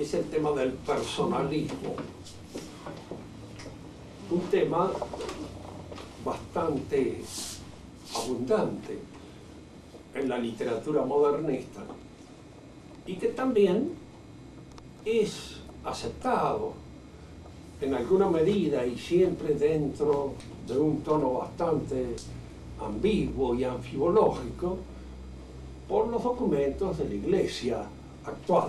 es el tema del personalismo. Un tema bastante abundante en la literatura modernista y que también es aceptado en alguna medida y siempre dentro de un tono bastante ambiguo y anfibológico por los documentos de la Iglesia actual.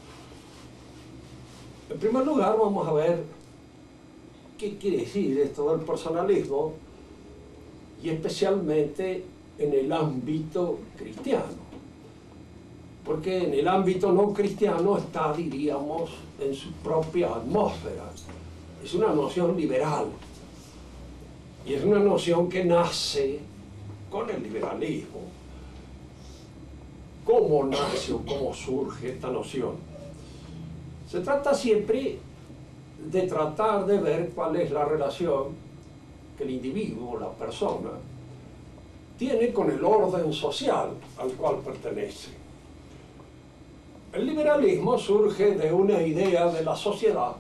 En primer lugar, vamos a ver qué quiere decir esto del personalismo, y especialmente en el ámbito cristiano. Porque en el ámbito no cristiano está, diríamos, en su propia atmósfera. Es una noción liberal. Y es una noción que nace con el liberalismo. ¿Cómo nace o cómo surge esta noción? Se trata siempre de tratar de ver cuál es la relación que el individuo, la persona, tiene con el orden social al cual pertenece. El liberalismo surge de una idea de la sociedad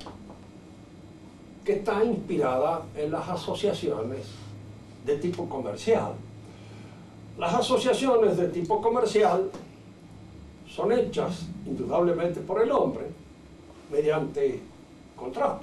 que está inspirada en las asociaciones de tipo comercial. Las asociaciones de tipo comercial son hechas indudablemente por el hombre mediante contrato,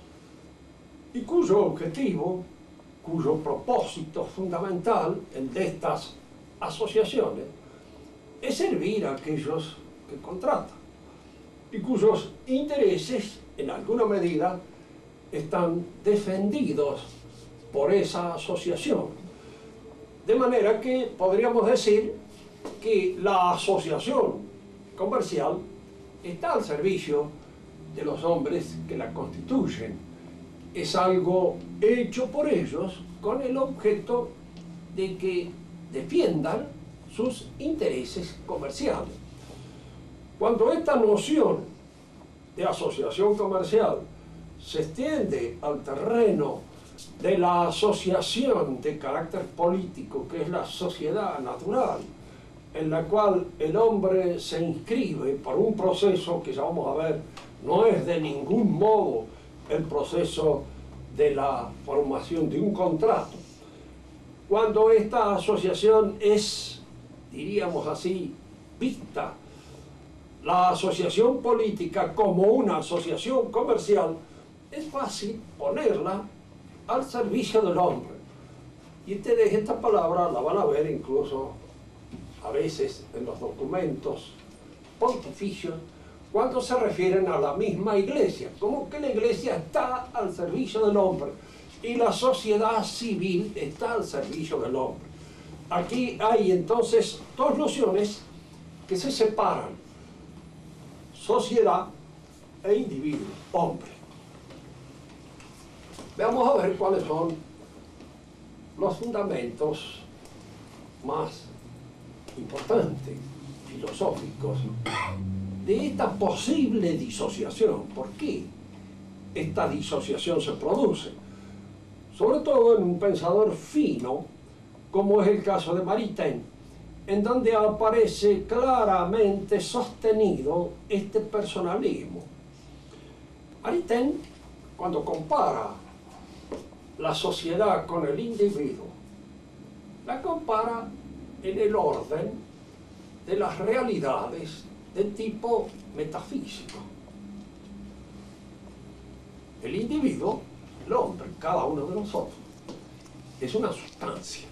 y cuyo objetivo, cuyo propósito fundamental, el de estas asociaciones, es servir a aquellos que contratan y cuyos intereses, en alguna medida, están defendidos por esa asociación. De manera que podríamos decir que la asociación comercial está al servicio de los hombres que la constituyen. Es algo hecho por ellos con el objeto de que defiendan sus intereses comerciales. Cuando esta noción de asociación comercial se extiende al terreno de la asociación de carácter político, que es la sociedad natural, en la cual el hombre se inscribe por un proceso que ya vamos a ver, no es de ningún modo el proceso de la formación de un contrato. Cuando esta asociación es, diríamos así, vista, la asociación política como una asociación comercial, es fácil ponerla al servicio del hombre. Y ustedes esta palabra la van a ver incluso a veces en los documentos pontificios cuando se refieren a la misma iglesia, como que la iglesia está al servicio del hombre y la sociedad civil está al servicio del hombre. Aquí hay entonces dos nociones que se separan: sociedad e individuo, hombre. Veamos a ver cuáles son los fundamentos más importantes, filosóficos, de esta posible disociación. ¿Por qué esta disociación se produce? Sobre todo en un pensador fino, como es el caso de Maritain, en donde aparece claramente sostenido este personalismo. Maritain, cuando compara la sociedad con el individuo, la compara en el orden de las realidades de tipo metafísico. El individuo, el hombre, cada uno de nosotros, es una sustancia.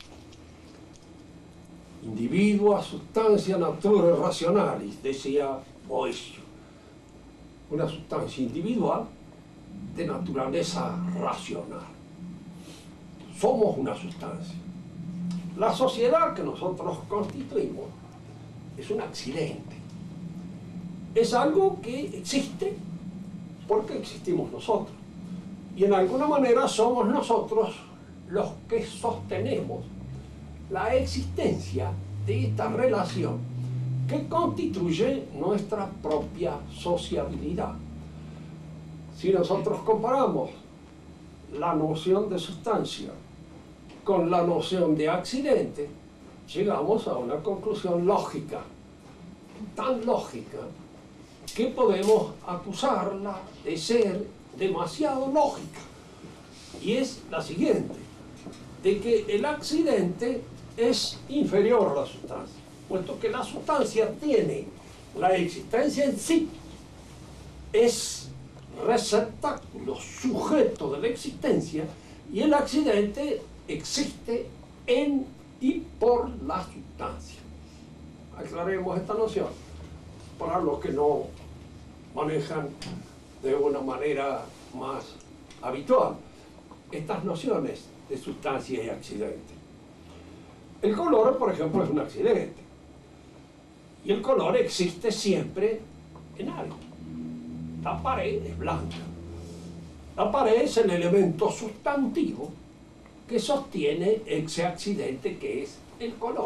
Individua, sustancia, natura rationalis, decía Boecio. Una sustancia individual de naturaleza racional. Somos una sustancia. La sociedad que nosotros constituimos es un accidente. Es algo que existe porque existimos nosotros. Y en alguna manera somos nosotros los que sostenemos la existencia de esta relación que constituye nuestra propia sociabilidad. Si nosotros comparamos la noción de sustancia con la noción de accidente, llegamos a una conclusión lógica, tan lógica que podemos acusarla de ser demasiado lógica. Y es la siguiente, de que el accidente es inferior a la sustancia, puesto que la sustancia tiene la existencia en sí, es receptáculo, sujeto de la existencia, y el accidente existe en y por la sustancia. Aclaremos esta noción para los que no manejan de una manera más habitual estas nociones de sustancia y accidente. El color, por ejemplo, es un accidente, y el color existe siempre en algo. La pared es blanca. La pared es el elemento sustantivo que sostiene ese accidente que es el color.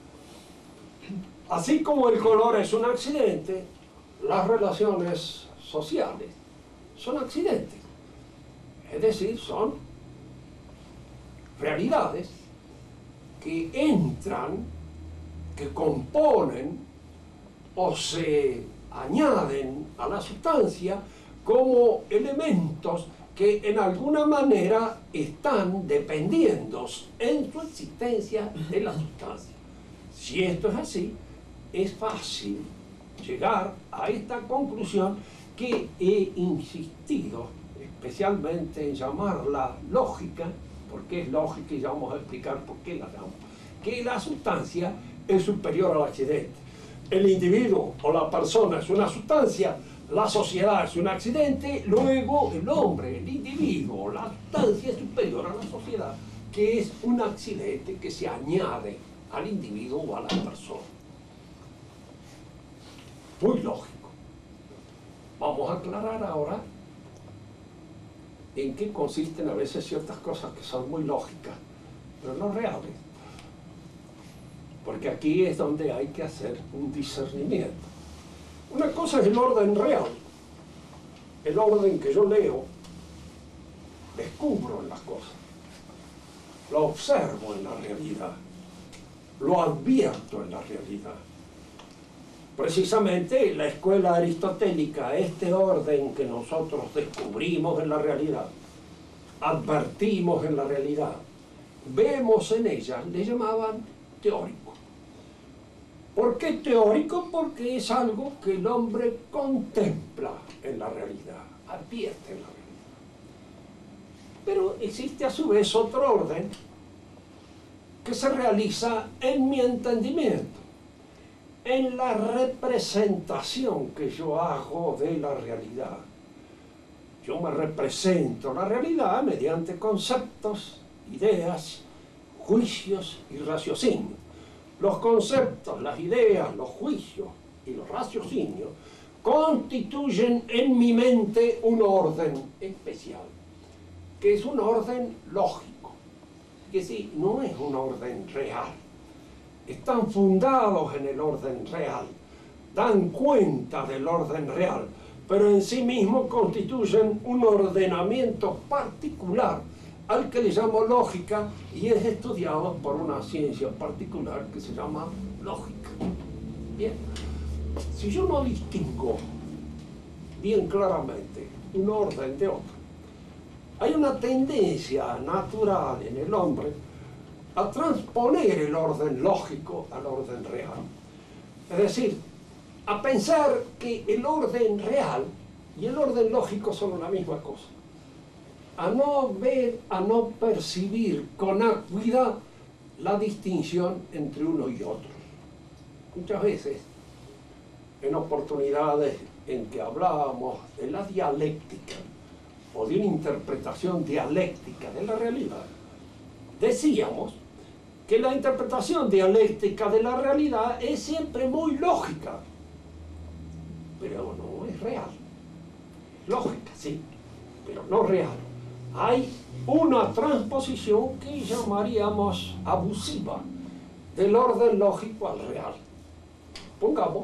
Así como el color es un accidente, las relaciones sociales son accidentes. Es decir, son realidades que entran, que componen o se añaden a la sustancia como elementos que en alguna manera están dependiendo en su existencia de la sustancia. Si esto es así, es fácil llegar a esta conclusión que he insistido especialmente en llamarla lógica, porque es lógica y ya vamos a explicar por qué la llamamos, que la sustancia es superior al accidente. El individuo o la persona es una sustancia, la sociedad es un accidente, luego el hombre, el individuo, la sustancia es superior a la sociedad, que es un accidente que se añade al individuo o a la persona. Muy lógico. Vamos a aclarar ahora en qué consisten a veces ciertas cosas que son muy lógicas, pero no reales. Porque aquí es donde hay que hacer un discernimiento. Una cosa es el orden real, el orden que yo leo, descubro en las cosas, lo observo en la realidad, lo advierto en la realidad. Precisamente la escuela aristotélica, este orden que nosotros descubrimos en la realidad, advertimos en la realidad, vemos en ella, le llamaban teórico. ¿Por qué teórico? Porque es algo que el hombre contempla en la realidad, advierte en la realidad. Pero existe a su vez otro orden que se realiza en mi entendimiento, en la representación que yo hago de la realidad. Yo me represento la realidad mediante conceptos, ideas, juicios y raciocinios. Los conceptos, las ideas, los juicios y los raciocinios constituyen en mi mente un orden especial, que es un orden lógico, que sí, no es un orden real. Están fundados en el orden real, dan cuenta del orden real, pero en sí mismos constituyen un ordenamiento particular al que le llamo lógica, y es estudiado por una ciencia particular que se llama lógica. Bien, si yo no distingo bien claramente un orden de otro, hay una tendencia natural en el hombre a transponer el orden lógico al orden real. Es decir, a pensar que el orden real y el orden lógico son la misma cosa. A no ver, a no percibir con acuidad la distinción entre uno y otro. Muchas veces, en oportunidades en que hablábamos de la dialéctica o de una interpretación dialéctica de la realidad, decíamos que la interpretación dialéctica de la realidad es siempre muy lógica, pero no es real. Lógica, sí, pero no real. Hay una transposición que llamaríamos abusiva del orden lógico al real. Pongamos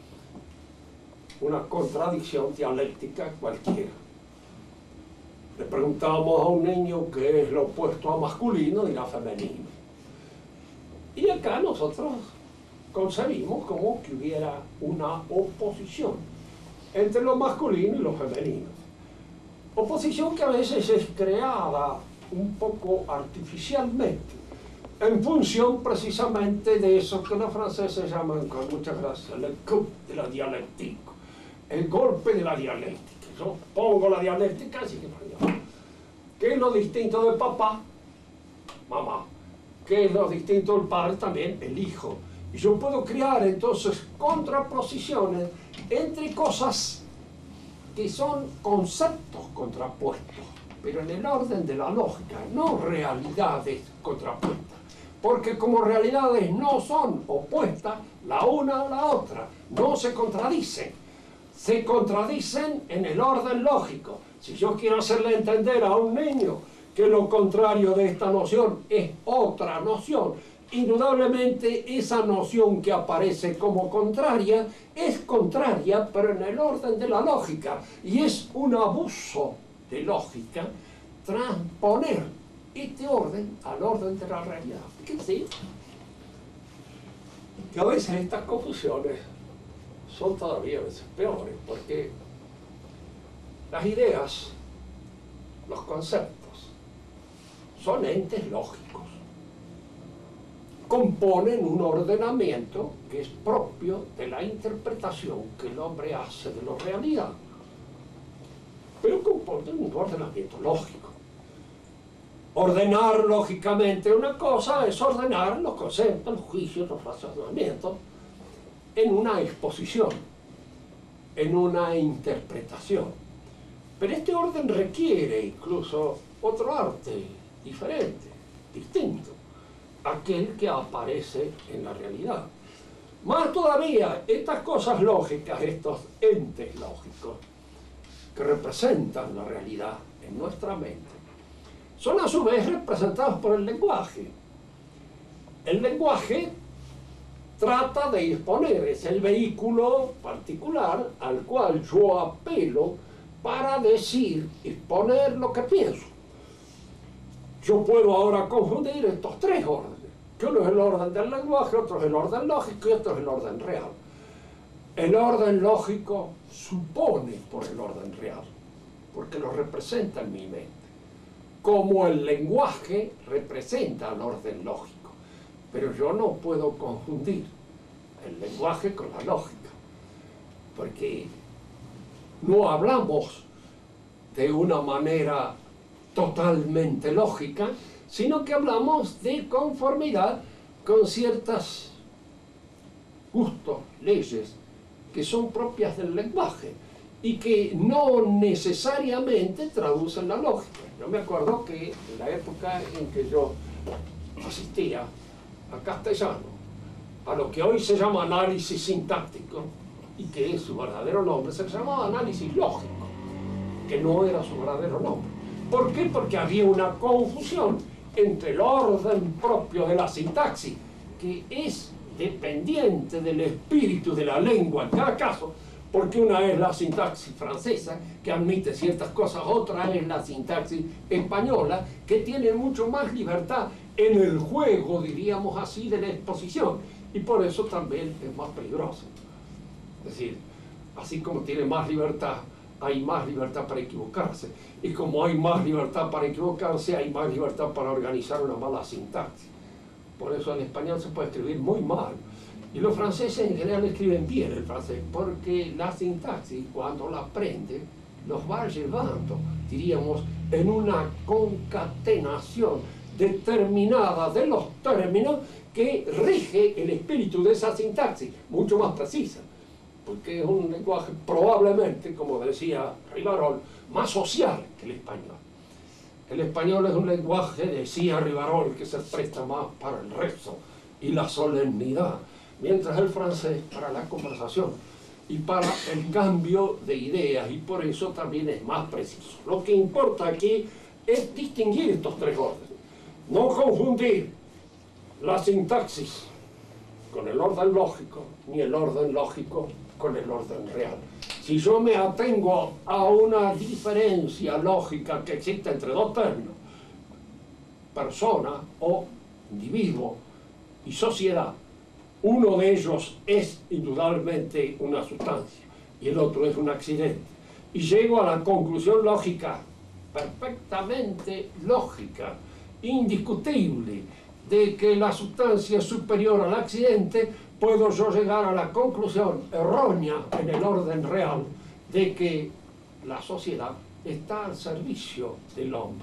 una contradicción dialéctica cualquiera. Le preguntamos a un niño qué es lo opuesto a masculino y a femenino. Y acá nosotros concebimos como que hubiera una oposición entre lo masculino y lo femenino. Oposición que a veces es creada un poco artificialmente, en función precisamente de eso que los franceses llaman con mucha gracia le coup de la dialéctica, el golpe de la dialéctica. Yo pongo la dialéctica, así que ¿qué es lo distinto de papá? Mamá. ¿Qué es lo distinto del padre? También el hijo. Y yo puedo crear entonces contraposiciones entre cosas que son conceptos contrapuestos, pero en el orden de la lógica, no realidades contrapuestas. Porque como realidades no son opuestas, la una a la otra, no se contradicen. Se contradicen en el orden lógico. Si yo quiero hacerle entender a un niño que lo contrario de esta noción es otra noción, indudablemente esa noción que aparece como contraria es contraria, pero en el orden de la lógica. Y es un abuso de lógica transponer este orden al orden de la realidad. Fíjense que a veces estas confusiones son todavía a veces peores, porque las ideas, los conceptos, son entes lógicos. Componen un ordenamiento que es propio de la interpretación que el hombre hace de la realidad. Pero componen un ordenamiento lógico. Ordenar lógicamente una cosa es ordenar los conceptos, los juicios, los razonamientos en una exposición, en una interpretación. Pero este orden requiere incluso otro arte diferente, distinto, aquel que aparece en la realidad. Más todavía, estas cosas lógicas, estos entes lógicos que representan la realidad en nuestra mente, son a su vez representados por el lenguaje. El lenguaje trata de exponer, es el vehículo particular al cual yo apelo para decir, exponer lo que pienso. Yo puedo ahora confundir estos tres órdenes, que uno es el orden del lenguaje, otro es el orden lógico y otro es el orden real. El orden lógico supone por el orden real, porque lo representa en mi mente, como el lenguaje representa el orden lógico. Pero yo no puedo confundir el lenguaje con la lógica, porque no hablamos de una manera totalmente lógica, sino que hablamos de conformidad con ciertos gustos, leyes, que son propias del lenguaje y que no necesariamente traducen la lógica. Yo me acuerdo que en la época en que yo asistía a castellano, a lo que hoy se llama análisis sintáctico, y que es su verdadero nombre, se llamaba análisis lógico, que no era su verdadero nombre. ¿Por qué? Porque había una confusión entre el orden propio de la sintaxis, que es dependiente del espíritu de la lengua en cada caso, porque una es la sintaxis francesa, que admite ciertas cosas, otra es la sintaxis española, que tiene mucho más libertad en el juego, diríamos así, de la exposición, y por eso también es más peligroso. Es decir, así como tiene más libertad, hay más libertad para equivocarse, y como hay más libertad para equivocarse, hay más libertad para organizar una mala sintaxis. Por eso en español se puede escribir muy mal. Y los franceses en general escriben bien el francés, porque la sintaxis, cuando la aprende, los va llevando, diríamos, en una concatenación determinada de los términos que rige el espíritu de esa sintaxis, mucho más precisa, porque es un lenguaje probablemente, como decía Rivarol, más social que el español. El español es un lenguaje, decía Rivarol, que se presta más para el rezo y la solemnidad, mientras el francés para la conversación y para el cambio de ideas, y por eso también es más preciso. Lo que importa aquí es distinguir estos tres órdenes, no confundir la sintaxis con el orden lógico, ni el orden lógico con el orden real. Si yo me atengo a una diferencia lógica que existe entre dos términos, persona o individuo y sociedad, uno de ellos es indudablemente una sustancia y el otro es un accidente. Y llego a la conclusión lógica, perfectamente lógica, indiscutible, de que la sustancia es superior al accidente, puedo yo llegar a la conclusión errónea en el orden real de que la sociedad está al servicio del hombre.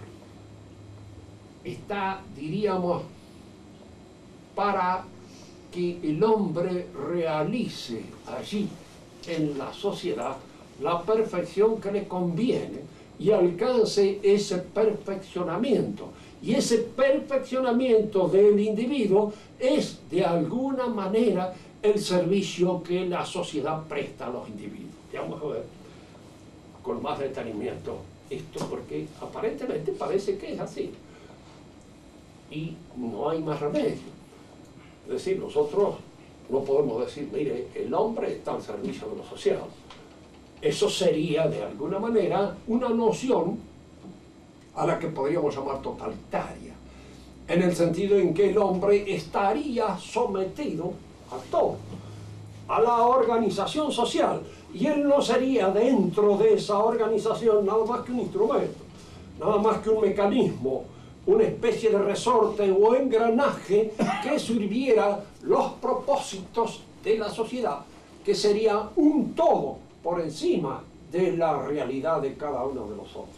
Está, diríamos, para que el hombre realice allí en la sociedad la perfección que le conviene y alcance ese perfeccionamiento. Y ese perfeccionamiento del individuo es de alguna manera el servicio que la sociedad presta a los individuos. Ya vamos a ver con más detenimiento esto, porque aparentemente parece que es así y no hay más remedio. Es decir, nosotros no podemos decir, mire, el hombre está al servicio de lo social. Eso sería de alguna manera una noción a la que podríamos llamar totalitaria, en el sentido en que el hombre estaría sometido a todo, a la organización social, y él no sería dentro de esa organización nada más que un instrumento, nada más que un mecanismo, una especie de resorte o engranaje que sirviera los propósitos de la sociedad, que sería un todo por encima de la realidad de cada uno de nosotros.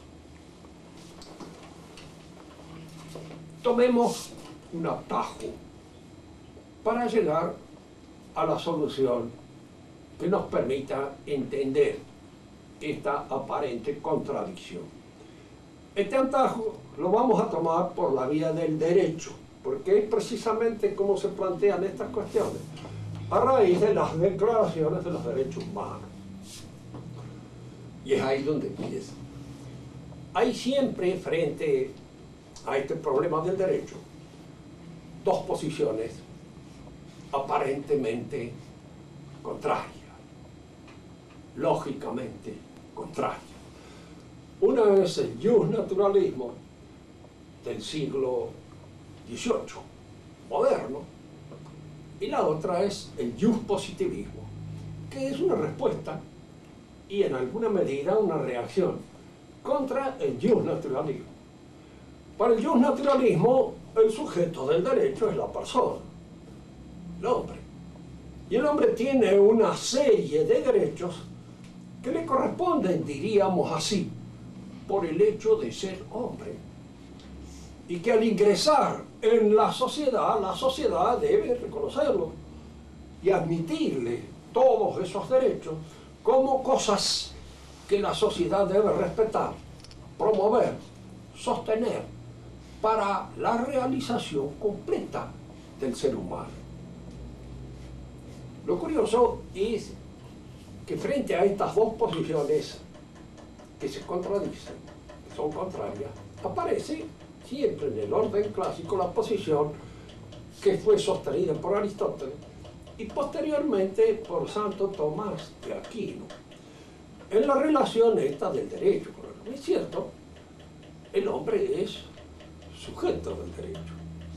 Tomemos un atajo para llegar a la solución que nos permita entender esta aparente contradicción. Este atajo lo vamos a tomar por la vía del derecho, porque es precisamente como se plantean estas cuestiones, a raíz de las declaraciones de los derechos humanos. Y es ahí donde empieza. Hay siempre, frente a este problema del derecho, dos posiciones aparentemente contrarias, lógicamente contrarias. Una es el justnaturalismo del siglo XVIII, moderno, y la otra es el justpositivismo, que es una respuesta y en alguna medida una reacción contra el justnaturalismo. Para el justnaturalismo, el sujeto del derecho es la persona, el hombre. Y el hombre tiene una serie de derechos que le corresponden, diríamos así, por el hecho de ser hombre. Y que al ingresar en la sociedad debe reconocerlo y admitirle todos esos derechos como cosas que la sociedad debe respetar, promover, sostener para la realización completa del ser humano. Lo curioso es que frente a estas dos posiciones que se contradicen, que son contrarias, aparece siempre en el orden clásico la posición que fue sostenida por Aristóteles y posteriormente por Santo Tomás de Aquino, en la relación esta del derecho. Es cierto, el hombre es sujeto del derecho.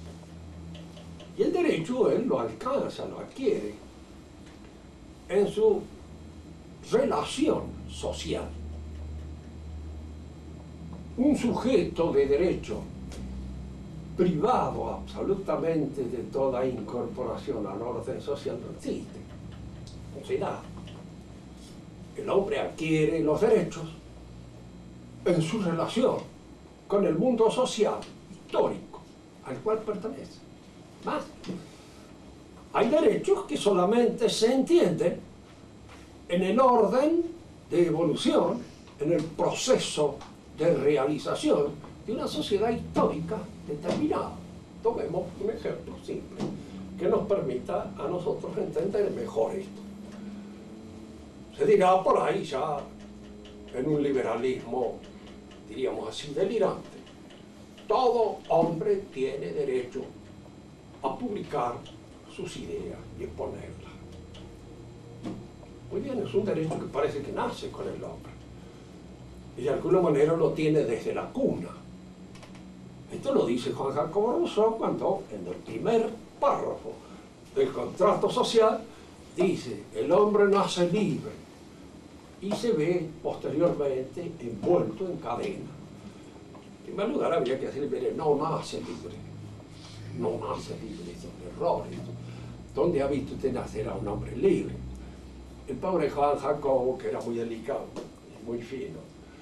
Y el derecho él lo alcanza, lo adquiere en su relación social. Un sujeto de derecho privado absolutamente de toda incorporación al orden social no existe, no se da. El hombre adquiere los derechos en su relación con el mundo social histórico al cual pertenece. Más, hay derechos que solamente se entienden en el orden de evolución, en el proceso de realización de una sociedad histórica determinada. Tomemos un ejemplo simple que nos permita a nosotros entender mejor esto. Se dirá por ahí ya en un liberalismo, diríamos así, delirante, todo hombre tiene derecho a publicar sus ideas y exponerlas. Muy bien, es un derecho que parece que nace con el hombre y de alguna manera lo tiene desde la cuna. Esto lo dice Juan Jacobo Rousseau cuando en el primer párrafo del contrato social dice: el hombre nace libre, y se ve posteriormente envuelto en cadena. En primer lugar habría que decir, mire, no nace libre, no nace libre, es un error. ¿Dónde ha visto usted nacer a un hombre libre? El pobre Juan Jacobo, que era muy delicado y muy fino,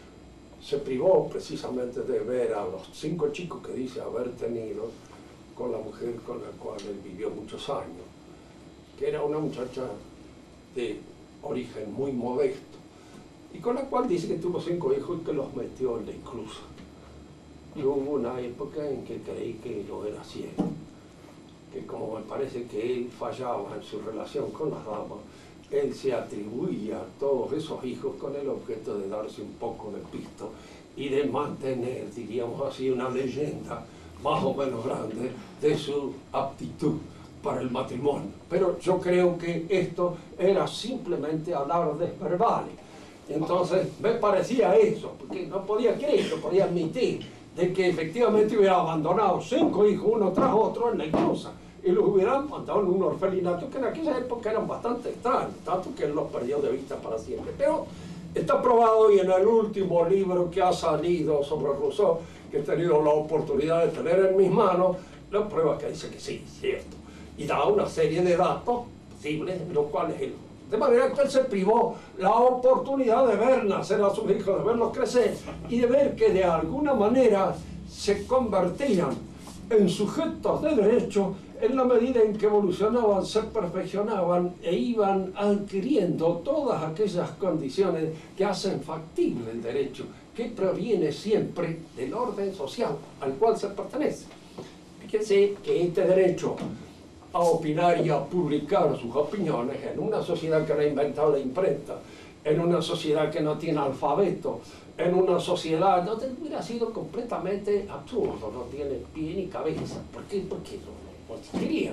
se privó precisamente de ver a los 5 chicos que dice haber tenido con la mujer con la cual él vivió muchos años, que era una muchacha de origen muy modesto, y con la cual dice que tuvo 5 hijos y que los metió en la inclusa. Y hubo una época en que creí que yo era ciego, que como me parece que él fallaba en su relación con las damas, él se atribuía todos esos hijos con el objeto de darse un poco de pisto y de mantener, diríamos así, una leyenda más o menos grande de su aptitud para el matrimonio. Pero yo creo que esto era simplemente alardes verbales. Entonces me parecía eso, porque no podía creer, no podía admitir de que efectivamente hubiera abandonado 5 hijos uno tras otro en la inclusa y los hubieran mandado en un orfelinato que en aquella época eran bastante extraños, tanto que él los perdió de vista para siempre. Pero está probado, y en el último libro que ha salido sobre Rousseau, que he tenido la oportunidad de tener en mis manos, la prueba que dice que sí, es cierto, y da una serie de datos posibles, los cuales él, de manera que él se privó la oportunidad de ver nacer a sus hijos, de verlos crecer y de ver que de alguna manera se convertían en sujetos de derecho en la medida en que evolucionaban, se perfeccionaban e iban adquiriendo todas aquellas condiciones que hacen factible el derecho, que proviene siempre del orden social al cual se pertenece. Fíjense que este derecho a opinar y a publicar sus opiniones en una sociedad que no ha inventado la imprenta, en una sociedad que no tiene alfabeto, en una sociedad donde hubiera sido completamente absurdo, no tiene pie ni cabeza. ¿Por qué? Porque no existiría.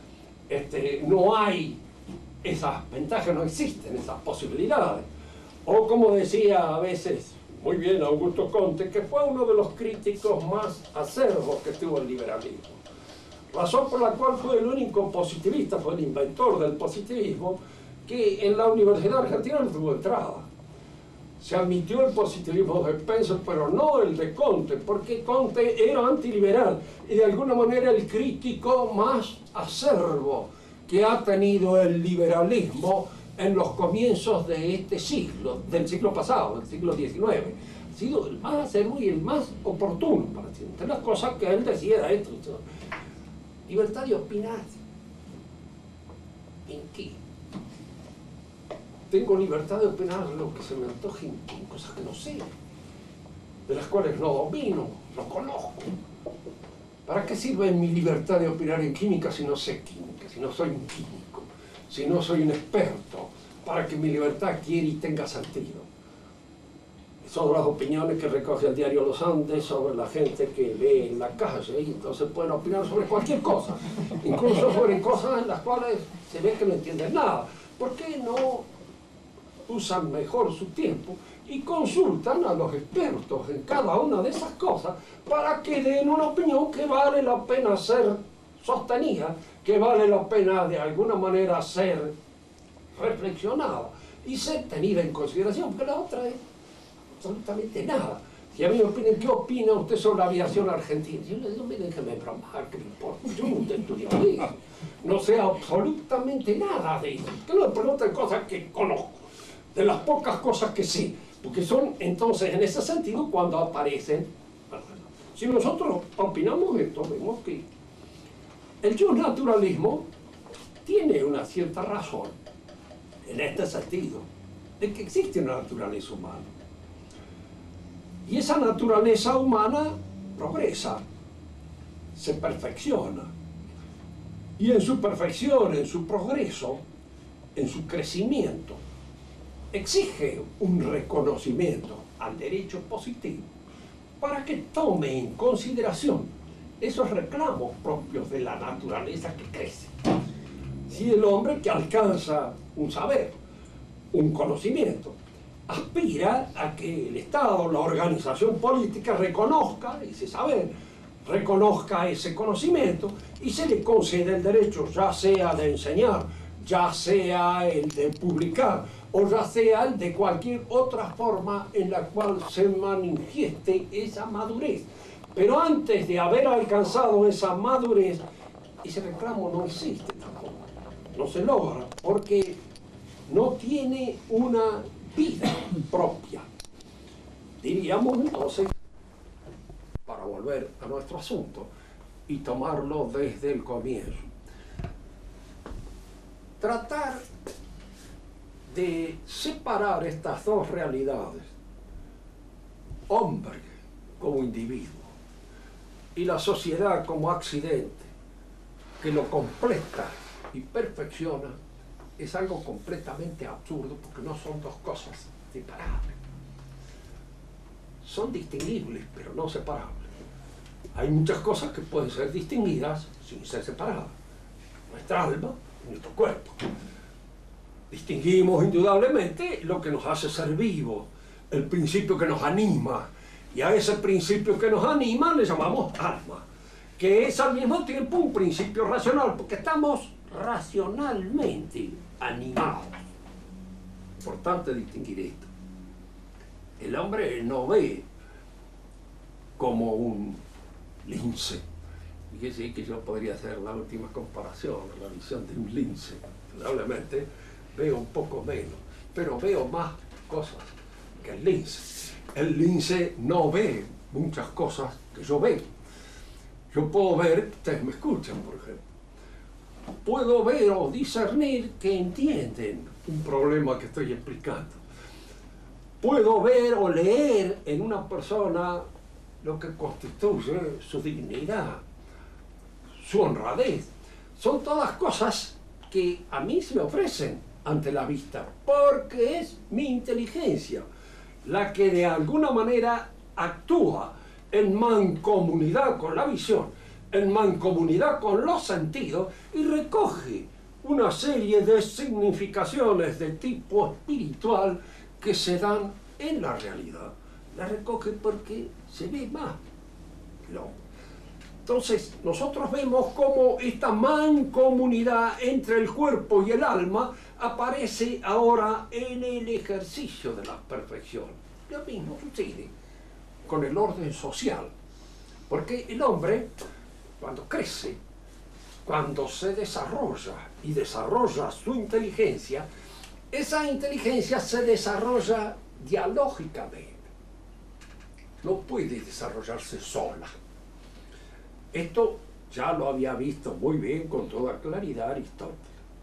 No hay esas ventajas, no existen esas posibilidades. O como decía a veces muy bien Augusto Comte, que fue uno de los críticos más acerbos que tuvo el liberalismo, razón por la cual fue el único positivista, fue el inventor del positivismo, que en la Universidad Argentina no tuvo entrada. Se admitió el positivismo de Spencer, pero no el de Comte, porque Comte era antiliberal y de alguna manera el crítico más acerbo que ha tenido el liberalismo en los comienzos de este siglo, del siglo pasado, del siglo XIX. Ha sido el más acerbo y el más oportuno para decir. Entre las cosas que él decía era esto. Libertad de opinar. ¿En qué? Tengo libertad de opinar lo que se me antoje en cosas que no sé, de las cuales no domino, no conozco. ¿Para qué sirve mi libertad de opinar en química si no sé química, si no soy un químico, si no soy un experto? Para que mi libertad quiera y tenga sentido. Son las opiniones que recoge el diario Los Andes sobre la gente que lee en la calle, y entonces pueden opinar sobre cualquier cosa, incluso sobre cosas en las cuales se ve que no entienden nada. ¿Por qué no usan mejor su tiempo y consultan a los expertos en cada una de esas cosas para que den una opinión que vale la pena ser sostenida, que vale la pena de alguna manera ser reflexionada y ser tenida en consideración? Porque la otra es absolutamente nada. Si a mí me opinan, ¿qué opina usted sobre la aviación argentina? Yo le digo, mire, déjeme bromar, que me importa. Yo no estudio eso. No sé absolutamente nada de eso. Que no me pregunten cosas que conozco, de las pocas cosas que sé, porque son entonces en ese sentido cuando aparecen. Si nosotros opinamos esto, vemos que el yo-naturalismo tiene una cierta razón en este sentido, de que existe una naturaleza humana. Y esa naturaleza humana progresa, se perfecciona. Y en su perfección, en su progreso, en su crecimiento, exige un reconocimiento al derecho positivo para que tome en consideración esos reclamos propios de la naturaleza que crece. Si el hombre que alcanza un saber, un conocimiento, aspira a que el Estado, la organización política, reconozca ese saber, reconozca ese conocimiento y se le concede el derecho, ya sea de enseñar, ya sea el de publicar, o ya sea de cualquier otra forma en la cual se manifieste esa madurez. Pero antes de haber alcanzado esa madurez, ese reclamo no existe tampoco, no se logra, porque no tiene una vida propia. Diríamos entonces, para volver a nuestro asunto y tomarlo desde el comienzo, tratar de separar estas dos realidades, hombre como individuo y la sociedad como accidente, que lo completa y perfecciona, es algo completamente absurdo, porque no son dos cosas separables. Son distinguibles, pero no separables. Hay muchas cosas que pueden ser distinguidas sin ser separadas. Nuestra alma y nuestro cuerpo. Distinguimos indudablemente lo que nos hace ser vivos, el principio que nos anima, y a ese principio que nos anima le llamamos alma, que es al mismo tiempo un principio racional, porque estamos racionalmente animados. Importante distinguir esto. El hombre no ve como un lince. Fíjese que yo podría hacer la última comparación, la visión de un lince. Probablemente veo un poco menos, pero veo más cosas que el lince. El lince no ve muchas cosas que yo veo. Yo puedo ver, ustedes me escuchan, por ejemplo, puedo ver o discernir que entienden un problema que estoy explicando. Puedo ver o leer en una persona lo que constituye su dignidad, su honradez. Son todas cosas que a mí se me ofrecen ante la vista, porque es mi inteligencia la que de alguna manera actúa en mancomunidad con la visión, en mancomunidad con los sentidos, y recoge una serie de significaciones de tipo espiritual que se dan en la realidad. La recoge porque se ve más. ¿No? Entonces, nosotros vemos cómo esta mancomunidad entre el cuerpo y el alma aparece ahora en el ejercicio de la perfección. Lo mismo sucede con el orden social, porque el hombre, cuando crece, cuando se desarrolla y desarrolla su inteligencia, esa inteligencia se desarrolla dialógicamente, no puede desarrollarse sola. Esto ya lo había visto muy bien, con toda claridad, Aristóteles.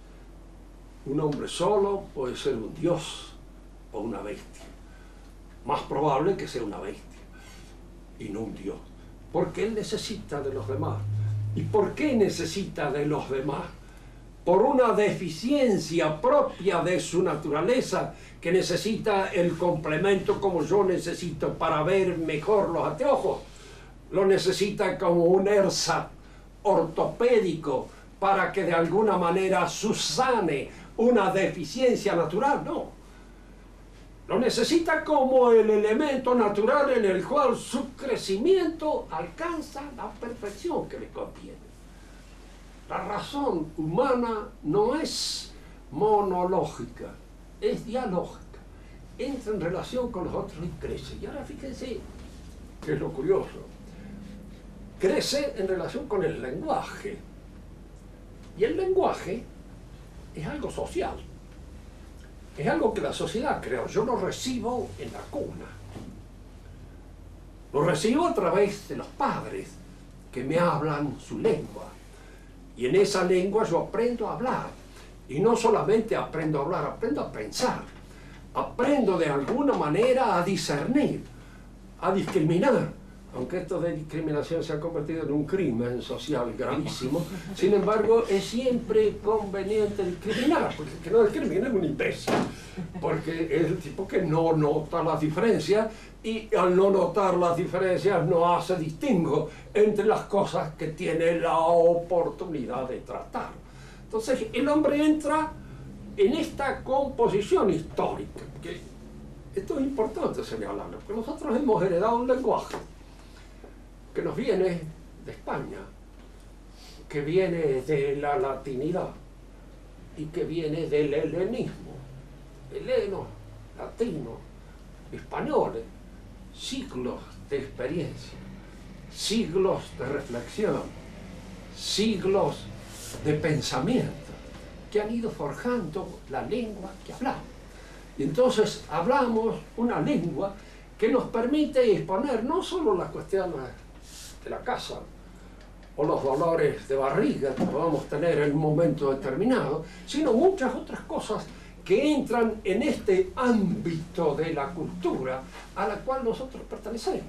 Un hombre solo puede ser un dios o una bestia. Más probable que sea una bestia y no un dios, porque él necesita de los demás. ¿Y por qué necesita de los demás? Por una deficiencia propia de su naturaleza, que necesita el complemento como yo necesito para ver mejor los anteojos. Lo necesita como un ersatz ortopédico para que de alguna manera subsane una deficiencia natural. No. Lo necesita como el elemento natural en el cual su crecimiento alcanza la perfección que le conviene. La razón humana no es monológica, es dialógica. Entra en relación con los otros y crece. Y ahora fíjense qué es lo curioso. Crece en relación con el lenguaje. Y el lenguaje es algo social. Es algo que la sociedad creó. Yo lo recibo en la cuna. Lo recibo a través de los padres que me hablan su lengua. Y en esa lengua yo aprendo a hablar. Y no solamente aprendo a hablar, aprendo a pensar. Aprendo de alguna manera a discernir, a discriminar. Aunque esto de discriminación se ha convertido en un crimen social gravísimo, sin embargo es siempre conveniente discriminar, porque el que no discrimina es un imbécil, porque es el tipo que no nota las diferencias, y al no notar las diferencias no hace distingo entre las cosas que tiene la oportunidad de tratar. Entonces el hombre entra en esta composición histórica, que esto es importante señalarlo, porque nosotros hemos heredado un lenguaje que nos viene de España, que viene de la latinidad y que viene del helenismo. helenos, latinos, españoles, siglos de experiencia, siglos de reflexión, siglos de pensamiento que han ido forjando la lengua que hablamos. Y entonces hablamos una lengua que nos permite exponer no solo las cuestiones de la casa o los dolores de barriga que podamos tener en un momento determinado, sino muchas otras cosas que entran en este ámbito de la cultura a la cual nosotros pertenecemos.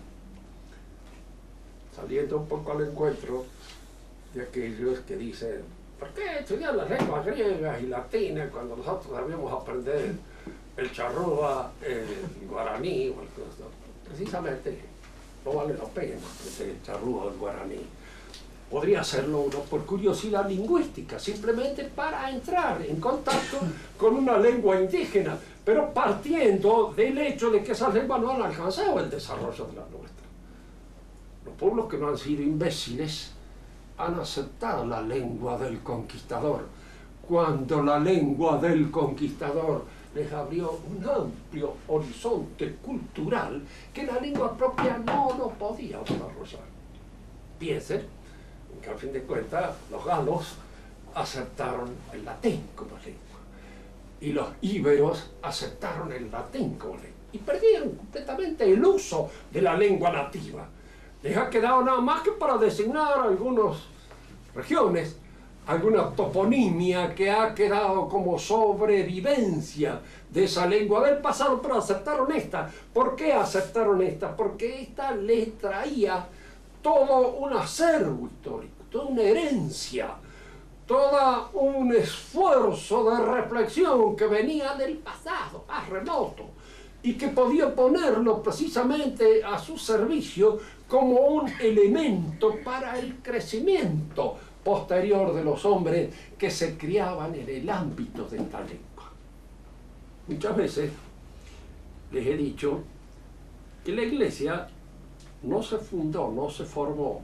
Saliendo un poco al encuentro de aquellos que dicen, ¿por qué estudiar las lenguas griegas y latinas cuando nosotros debíamos aprender el charrúa, el guaraní? Precisamente no vale la pena aprender el charrúa o el guaraní. Podría hacerlo uno por curiosidad lingüística, simplemente para entrar en contacto con una lengua indígena, pero partiendo del hecho de que esas lenguas no han alcanzado el desarrollo de la nuestra. Los pueblos que no han sido imbéciles han aceptado la lengua del conquistador, cuando la lengua del conquistador les abrió un amplio horizonte cultural que la lengua propia no lo podía desarrollar. Piensen que al fin de cuentas los galos aceptaron el latín como lengua y los íberos aceptaron el latín como lengua y perdieron completamente el uso de la lengua nativa. Les ha quedado nada más que para designar algunas regiones, alguna toponimia que ha quedado como sobrevivencia de esa lengua del pasado, pero aceptaron esta. ¿Por qué aceptaron esta? Porque esta les traía todo un acervo histórico, toda una herencia, todo un esfuerzo de reflexión que venía del pasado, más remoto, y que podía ponerlo precisamente a su servicio como un elemento para el crecimiento posterior de los hombres que se criaban en el ámbito de esta lengua. Muchas veces les he dicho que la Iglesia no se fundó, no se formó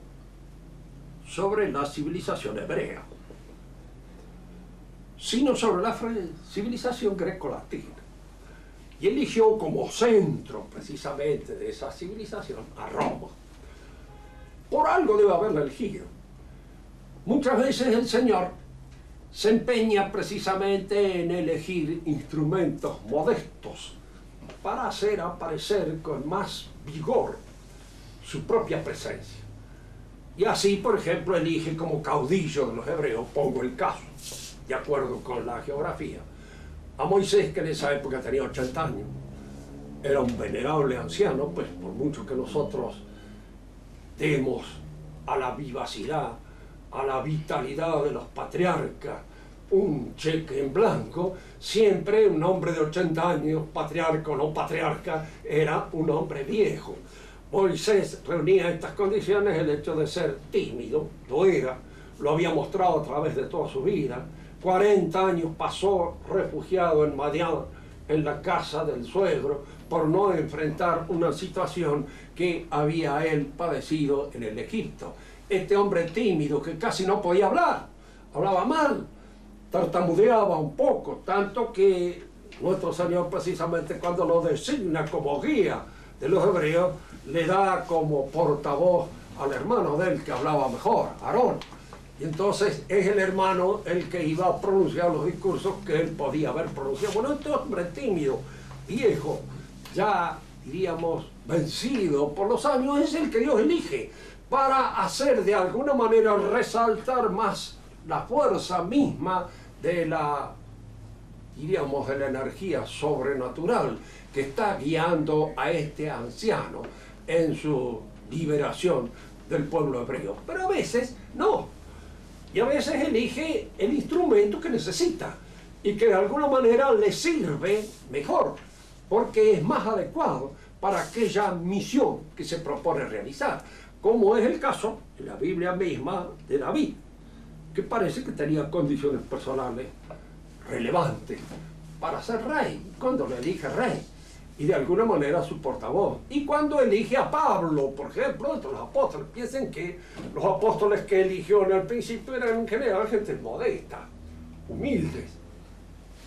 sobre la civilización hebrea, sino sobre la civilización greco-latina. Y eligió como centro precisamente de esa civilización a Roma. Por algo debe haberla elegido. Muchas veces el Señor se empeña precisamente en elegir instrumentos modestos para hacer aparecer con más vigor su propia presencia. Y así, por ejemplo, elige como caudillo de los hebreos, pongo el caso, de acuerdo con la geografía, a Moisés, que en esa época tenía 80 años. Era un venerable anciano, pues por mucho que nosotros demos a la vivacidad, a la vitalidad de los patriarcas un cheque en blanco, siempre un hombre de 80 años, patriarca o no patriarca, era un hombre viejo. Moisés reunía estas condiciones, el hecho de ser tímido, lo era, lo había mostrado a través de toda su vida. 40 años pasó refugiado en Madián, en la casa del suegro, por no enfrentar una situación que había él padecido en el Egipto. Este hombre tímido que casi no podía hablar, hablaba mal, tartamudeaba un poco, tanto que nuestro Señor precisamente cuando lo designa como guía de los hebreos, le da como portavoz al hermano de él que hablaba mejor, Aarón. Y entonces es el hermano el que iba a pronunciar los discursos que él podía haber pronunciado. Bueno, este hombre tímido, viejo, ya diríamos vencido por los años, es el que Dios elige para hacer de alguna manera resaltar más la fuerza misma de la, diríamos, de la energía sobrenatural que está guiando a este anciano en su liberación del pueblo hebreo. Pero a veces no. Y a veces elige el instrumento que necesita y que de alguna manera le sirve mejor, porque es más adecuado para aquella misión que se propone realizar, como es el caso en la Biblia misma de David, que parece que tenía condiciones personales relevantes para ser rey, cuando le elige rey, y de alguna manera su portavoz. Y cuando elige a Pablo, por ejemplo, entre los apóstoles, piensen que los apóstoles que eligió en el principio eran en general gente modesta, humildes,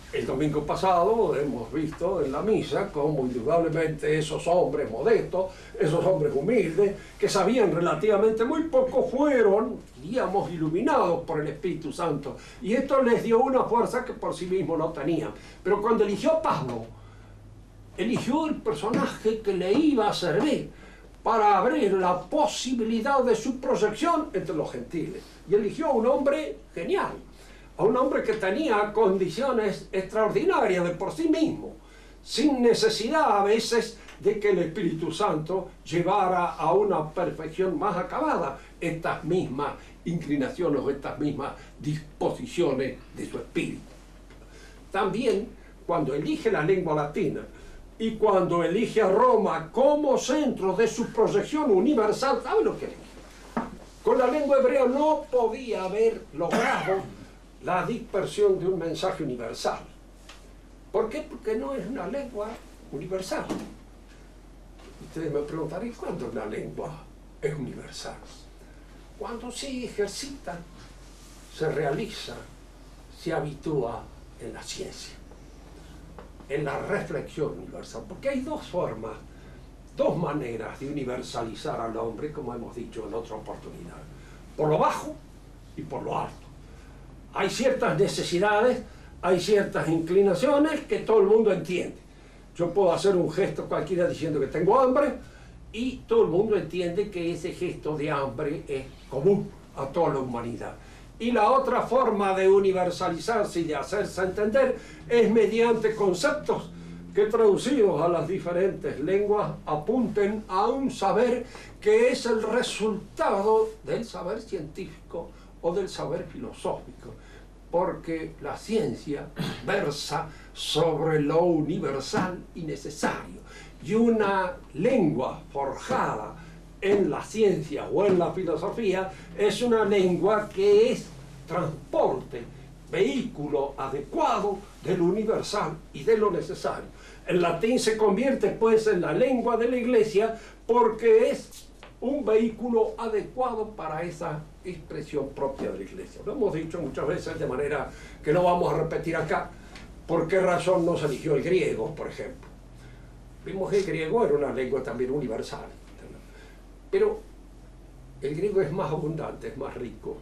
El domingo pasado hemos visto en la misa cómo indudablemente esos hombres modestos, esos hombres humildes, que sabían relativamente muy poco, fueron, digamos, iluminados por el Espíritu Santo. Y esto les dio una fuerza que por sí mismos no tenían. Pero cuando eligió Pablo, eligió el personaje que le iba a servir para abrir la posibilidad de su proyección entre los gentiles. Y eligió a un hombre genial, a un hombre que tenía condiciones extraordinarias de por sí mismo, sin necesidad a veces de que el Espíritu Santo llevara a una perfección más acabada estas mismas inclinaciones o estas mismas disposiciones de su espíritu. También, cuando elige la lengua latina y cuando elige a Roma como centro de su proyección universal, ¿sabe lo que elige? Con la lengua hebrea no podía haber logrado la dispersión de un mensaje universal. ¿Por qué? Porque no es una lengua universal. Ustedes me preguntarán, ¿cuándo una lengua es universal? Cuando se ejercita, se realiza, se habitúa en la ciencia, en la reflexión universal. Porque hay dos formas, dos maneras de universalizar al hombre, como hemos dicho en otra oportunidad. Por lo bajo y por lo alto. Hay ciertas necesidades, hay ciertas inclinaciones que todo el mundo entiende. Yo puedo hacer un gesto cualquiera diciendo que tengo hambre y todo el mundo entiende que ese gesto de hambre es común a toda la humanidad. Y la otra forma de universalizarse y de hacerse entender es mediante conceptos que traducidos a las diferentes lenguas apunten a un saber que es el resultado del saber científico o del saber filosófico, porque la ciencia versa sobre lo universal y necesario, y una lengua forjada en la ciencia o en la filosofía es una lengua que es transporte, vehículo adecuado de lo universal y de lo necesario. El latín se convierte pues en la lengua de la Iglesia porque es un vehículo adecuado para esa expresión propia de la Iglesia. Lo hemos dicho muchas veces de manera que no vamos a repetir acá. ¿Por qué razón no se eligió el griego, por ejemplo? Vimos que el griego era una lengua también universal, ¿no? Pero el griego es más abundante, es más rico.